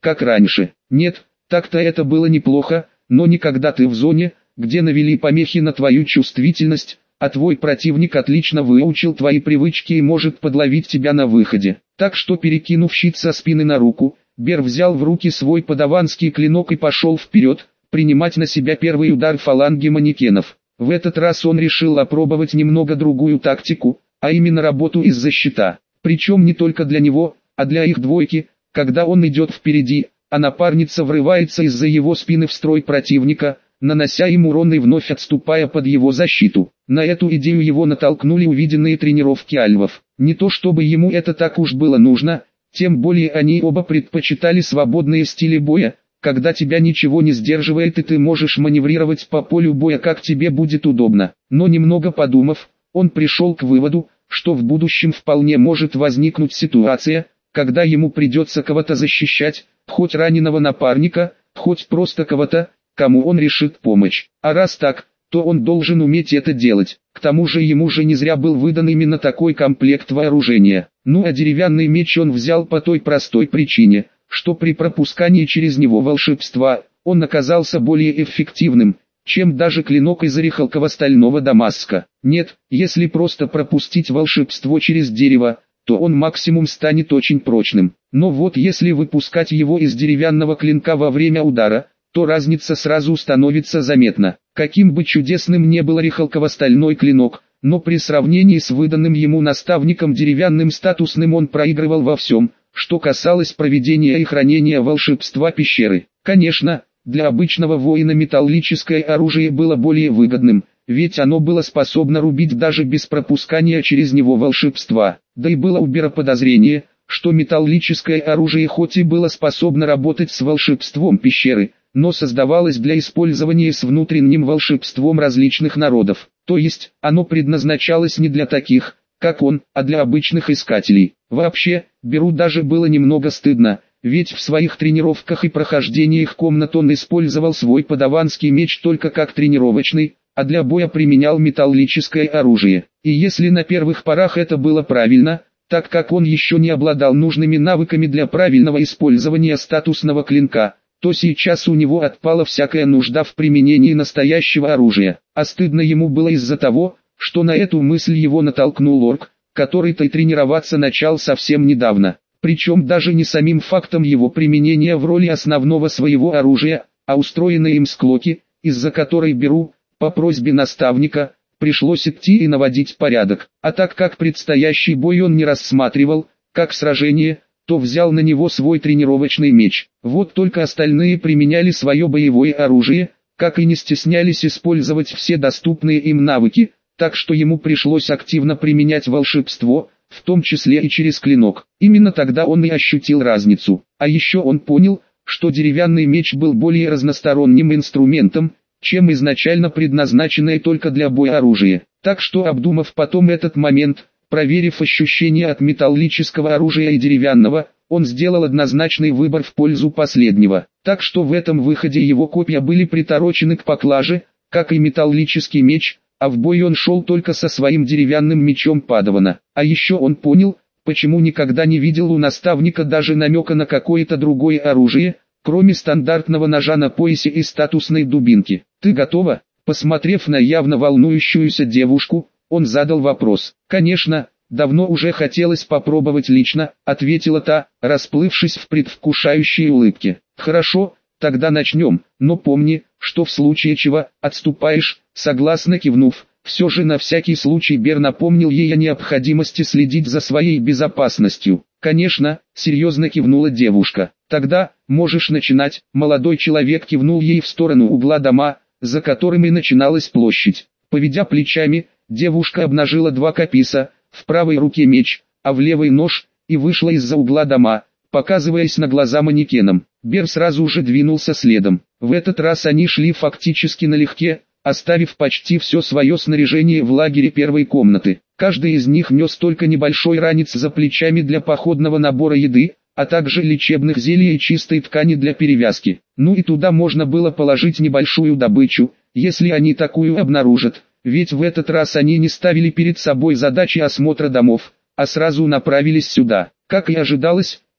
как раньше. Нет, так-то это было неплохо, но не когда ты в зоне, где навели помехи на твою чувствительность, а твой противник отлично выучил твои привычки и может подловить тебя на выходе. Так что, перекинув щит со спины на руку, Бер взял в руки свой подаванский клинок и пошел вперед, принимать на себя первый удар фаланги манекенов. В этот раз он решил опробовать немного другую тактику, а именно работу из-за щита. Причем не только для него, а для их двойки, когда он идет впереди, а напарница врывается из-за его спины в строй противника, нанося им урон и вновь отступая под его защиту. На эту идею его натолкнули увиденные тренировки альвов. Не то чтобы ему это так уж было нужно, тем более они оба предпочитали свободные стили боя, когда тебя ничего не сдерживает и ты можешь маневрировать по полю боя как тебе будет удобно. Но немного подумав, он пришел к выводу, что в будущем вполне может возникнуть ситуация, когда ему придется кого-то защищать, хоть раненого напарника, хоть просто кого-то, кому он решит помочь. А раз так, то он должен уметь это делать. К тому же ему же не зря был выдан именно такой комплект вооружения. Ну а деревянный меч он взял по той простой причине, что при пропускании через него волшебства, он оказался более эффективным, чем даже клинок из орехалкового стального Дамаска. Нет, если просто пропустить волшебство через дерево, то он максимум станет очень прочным. Но вот если выпускать его из деревянного клинка во время удара, то разница сразу становится заметна. Каким бы чудесным ни был орехалково-стальной клинок, но при сравнении с выданным ему наставником деревянным статусным он проигрывал во всем, что касалось проведения и хранения волшебства пещеры. Конечно, для обычного воина металлическое оружие было более выгодным, ведь оно было способно рубить даже без пропускания через него волшебства. Да и было у Бера подозрение, что металлическое оружие хоть и было способно работать с волшебством пещеры, но создавалось для использования с внутренним волшебством различных народов. То есть, оно предназначалось не для таких, как он, а для обычных искателей. Вообще, Беру даже было немного стыдно, ведь в своих тренировках и прохождениях комнат он использовал свой подаванский меч только как тренировочный, а для боя применял металлическое оружие. И если на первых порах это было правильно, так как он еще не обладал нужными навыками для правильного использования статусного клинка, то сейчас у него отпала всякая нужда в применении настоящего оружия. А стыдно ему было из-за того, что на эту мысль его натолкнул орк, который-то и тренироваться начал совсем недавно. Причем даже не самим фактом его применения в роли основного своего оружия, а устроенной им склоки, из-за которой Беру, по просьбе наставника, пришлось идти и наводить порядок. А так как предстоящий бой он не рассматривал, как сражение, то взял на него свой тренировочный меч. Вот только остальные применяли свое боевое оружие, как и не стеснялись использовать все доступные им навыки, так что ему пришлось активно применять волшебство, в том числе и через клинок. Именно тогда он и ощутил разницу. А еще он понял, что деревянный меч был более разносторонним инструментом, чем изначально предназначенное только для боя оружие. Так что, обдумав потом этот момент, проверив ощущения от металлического оружия и деревянного, он сделал однозначный выбор в пользу последнего. Так что в этом выходе его копья были приторочены к поклаже, как и металлический меч, а в бой он шел только со своим деревянным мечом Падавана. А еще он понял, почему никогда не видел у наставника даже намека на какое-то другое оружие, кроме стандартного ножа на поясе и статусной дубинки. «Ты готова?» Посмотрев на явно волнующуюся девушку, он задал вопрос. «Конечно, давно уже хотелось попробовать лично», — ответила та, расплывшись в предвкушающей улыбке. «Хорошо, тогда начнем, но помни, что в случае чего, отступаешь». Согласно кивнув, все же на всякий случай Бер напомнил ей о необходимости следить за своей безопасностью. «Конечно», — серьезно кивнула девушка. «Тогда, можешь начинать». Молодой человек кивнул ей в сторону угла дома, за которым и начиналась площадь. Поведя плечами, девушка обнажила два каписа, в правой руке меч, а в левой нож, и вышла из-за угла дома, показываясь на глаза манекенам. Бер сразу же двинулся следом. В этот раз они шли фактически налегке, оставив почти все свое снаряжение в лагере первой комнаты. Каждый из них нес только небольшой ранец за плечами для походного набора еды, а также лечебных зелий и чистой ткани для перевязки. Ну и туда можно было положить небольшую добычу, если они такую обнаружат, ведь в этот раз они не ставили перед собой задачи осмотра домов, а сразу направились сюда. Как и ожидалось,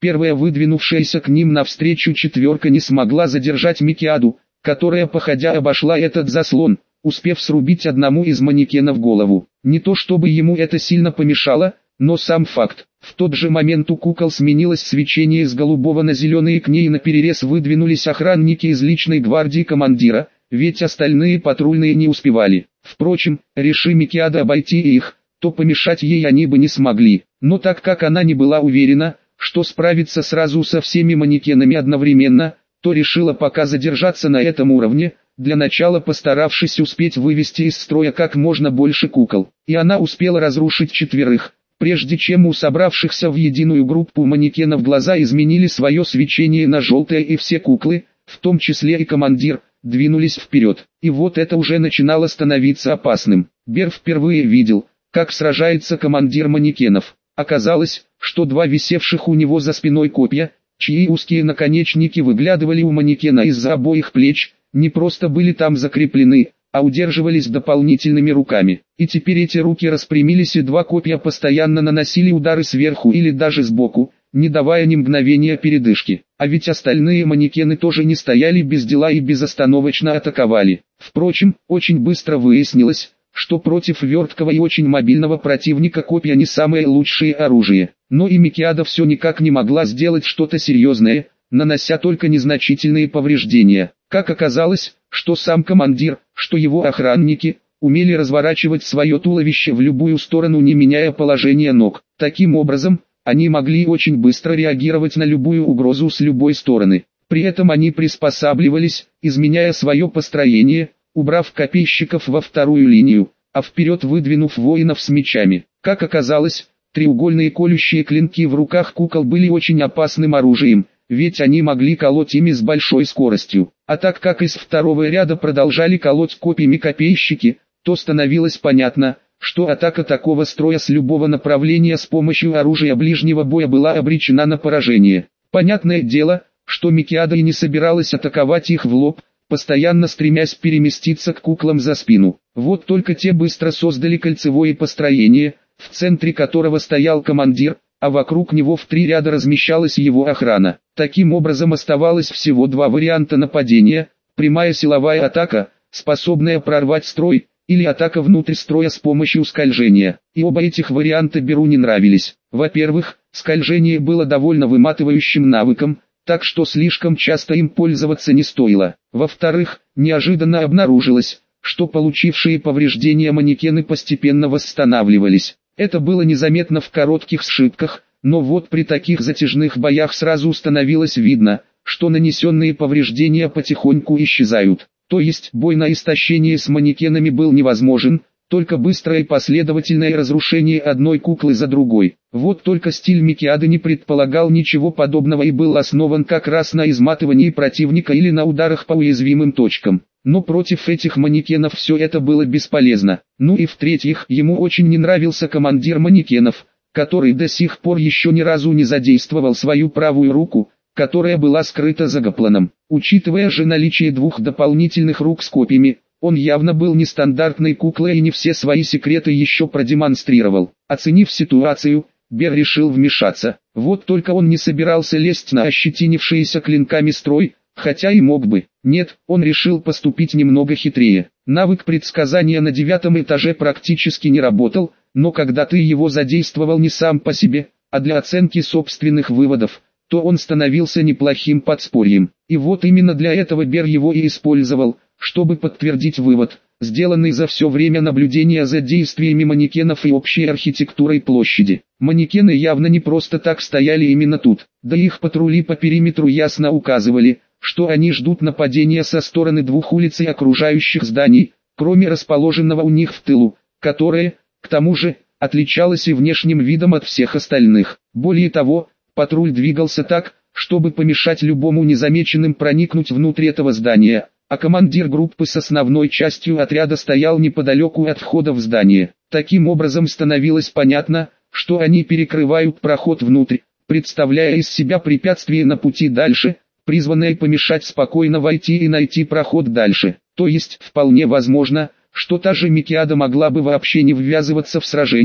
Первая выдвинувшаяся к ним навстречу четверка не смогла задержать Микиаду, которая походя обошла этот заслон, успев срубить одному из манекенов голову. Не то чтобы ему это сильно помешало, но сам факт. В тот же момент у кукол сменилось свечение с голубого на зеленый, и к ней наперерез выдвинулись охранники из личной гвардии командира, ведь остальные патрульные не успевали. Впрочем, реши Микиада обойти их, то помешать ей они бы не смогли. Но так как она не была уверена, что справится сразу со всеми манекенами одновременно, то решила пока задержаться на этом уровне, для начала постаравшись успеть вывести из строя как можно больше кукол. И она успела разрушить четверых, прежде чем у собравшихся в единую группу манекенов глаза изменили свое свечение на желтое, и все куклы, в том числе и командир, двинулись вперед. И вот это уже начинало становиться опасным. Бер впервые видел, как сражается командир манекенов. Оказалось, что два висевших у него за спиной копья, чьи узкие наконечники выглядывали у манекена из-за обоих плеч, не просто были там закреплены, а удерживались дополнительными руками. И теперь эти руки распрямились, и два копья постоянно наносили удары сверху или даже сбоку, не давая ни мгновения передышки. А ведь остальные манекены тоже не стояли без дела и безостановочно атаковали. Впрочем, очень быстро выяснилось, что против верткого и очень мобильного противника копья не самое лучшее оружие. Но и Микиада все никак не могла сделать что-то серьезное, нанося только незначительные повреждения. Как оказалось, что сам командир, что его охранники, умели разворачивать свое туловище в любую сторону, не меняя положение ног. Таким образом, они могли очень быстро реагировать на любую угрозу с любой стороны. При этом они приспосабливались, изменяя свое построение, убрав копейщиков во вторую линию, а вперед выдвинув воинов с мечами. Как оказалось, треугольные колющие клинки в руках кукол были очень опасным оружием, ведь они могли колоть ими с большой скоростью. А так как из второго ряда продолжали колоть копьями копейщики, то становилось понятно, что атака такого строя с любого направления с помощью оружия ближнего боя была обречена на поражение. Понятное дело, что Микиада и не собиралась атаковать их в лоб, постоянно стремясь переместиться к куклам за спину. Вот только те быстро создали кольцевое построение, в центре которого стоял командир, а вокруг него в три ряда размещалась его охрана. Таким образом оставалось всего два варианта нападения: прямая силовая атака, способная прорвать строй, или атака внутрь строя с помощью скольжения. И оба этих варианта Беру не нравились. Во-первых, скольжение было довольно выматывающим навыком, так что слишком часто им пользоваться не стоило. Во-вторых, неожиданно обнаружилось, что получившие повреждения манекены постепенно восстанавливались. Это было незаметно в коротких сшибках, но вот при таких затяжных боях сразу становилось видно, что нанесенные повреждения потихоньку исчезают. То есть бой на истощение с манекенами был невозможен, только быстрое и последовательное разрушение одной куклы за другой. Вот только стиль Микиады не предполагал ничего подобного и был основан как раз на изматывании противника или на ударах по уязвимым точкам. Но против этих манекенов все это было бесполезно. Ну и в-третьих, ему очень не нравился командир манекенов, который до сих пор еще ни разу не задействовал свою правую руку, которая была скрыта за гопланом. Учитывая же наличие двух дополнительных рук с копьями, он явно был нестандартной куклой и не все свои секреты еще продемонстрировал. Оценив ситуацию, Бер решил вмешаться. Вот только он не собирался лезть на ощетинившиеся клинками строй, хотя и мог бы. Нет, он решил поступить немного хитрее. Навык предсказания на девятом этаже практически не работал, но когда ты его задействовал не сам по себе, а для оценки собственных выводов, то он становился неплохим подспорьем. И вот именно для этого Бер его и использовал, чтобы подтвердить вывод, сделанный за все время наблюдения за действиями манекенов и общей архитектурой площади. Манекены явно не просто так стояли именно тут, да их патрули по периметру ясно указывали, что они ждут нападения со стороны двух улиц и окружающих зданий, кроме расположенного у них в тылу, которое, к тому же, отличалось и внешним видом от всех остальных. Более того, патруль двигался так, чтобы помешать любому незамеченным проникнуть внутрь этого здания, а командир группы с основной частью отряда стоял неподалеку от входа в здание. Таким образом становилось понятно, что они перекрывают проход внутрь, представляя из себя препятствие на пути дальше, призванное помешать спокойно войти и найти проход дальше. То есть, вполне возможно, что та же Микиада могла бы вообще не ввязываться в сражение,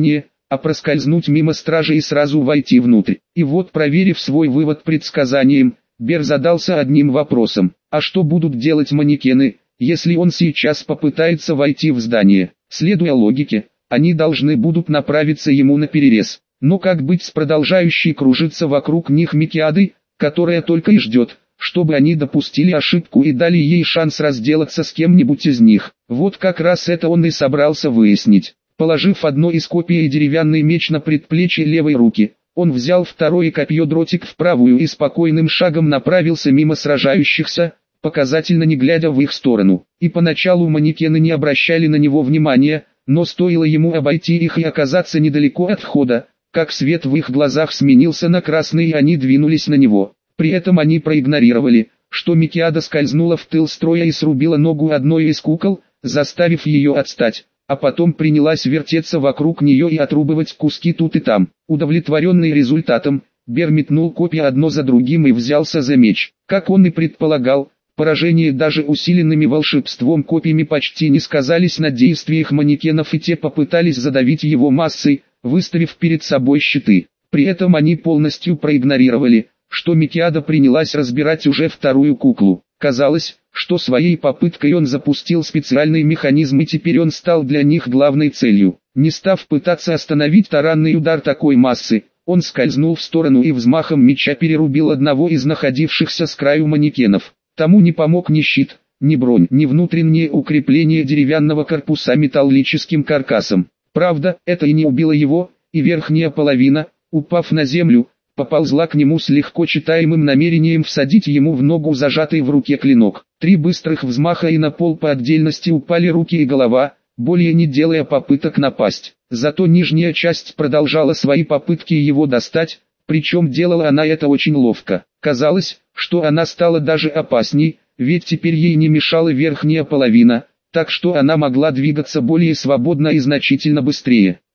а проскользнуть мимо стражи и сразу войти внутрь. И вот, проверив свой вывод предсказанием, Бер задался одним вопросом: а что будут делать манекены, если он сейчас попытается войти в здание? Следуя логике, они должны будут направиться ему наперерез. Но как быть с продолжающей кружиться вокруг них Микиадой, которая только и ждет, чтобы они допустили ошибку и дали ей шанс разделаться с кем-нибудь из них? Вот как раз это он и собрался выяснить. Положив одно из копий и деревянный меч на предплечье левой руки, он взял второе копье-дротик в правую и спокойным шагом направился мимо сражающихся, показательно не глядя в их сторону. И поначалу манекены не обращали на него внимания, но стоило ему обойти их и оказаться недалеко от входа, как свет в их глазах сменился на красный и они двинулись на него. При этом они проигнорировали, что Микиада скользнула в тыл строя и срубила ногу одной из кукол, заставив ее отстать, а потом принялась вертеться вокруг нее и отрубывать куски тут и там. Удовлетворенный результатом, Бер метнул копья одно за другим и взялся за меч. Как он и предполагал, поражение даже усиленными волшебством копьями почти не сказались на действиях манекенов, и те попытались задавить его массой, выставив перед собой щиты. При этом они полностью проигнорировали, что Микиада принялась разбирать уже вторую куклу. Казалось, что своей попыткой он запустил специальный механизм, и теперь он стал для них главной целью. Не став пытаться остановить таранный удар такой массы, он скользнул в сторону и взмахом меча перерубил одного из находившихся с краю манекенов. Тому не помог ни щит, ни бронь, ни внутреннее укрепление деревянного корпуса металлическим каркасом. Правда, это и не убило его, и верхняя половина, упав на землю, поползла к нему с легко читаемым намерением всадить ему в ногу зажатый в руке клинок. Три быстрых взмаха, и на пол по отдельности упали руки и голова, более не делая попыток напасть. Зато нижняя часть продолжала свои попытки его достать, причем делала она это очень ловко. Казалось, что она стала даже опасней, ведь теперь ей не мешала верхняя половина, так что она могла двигаться более свободно и значительно быстрее.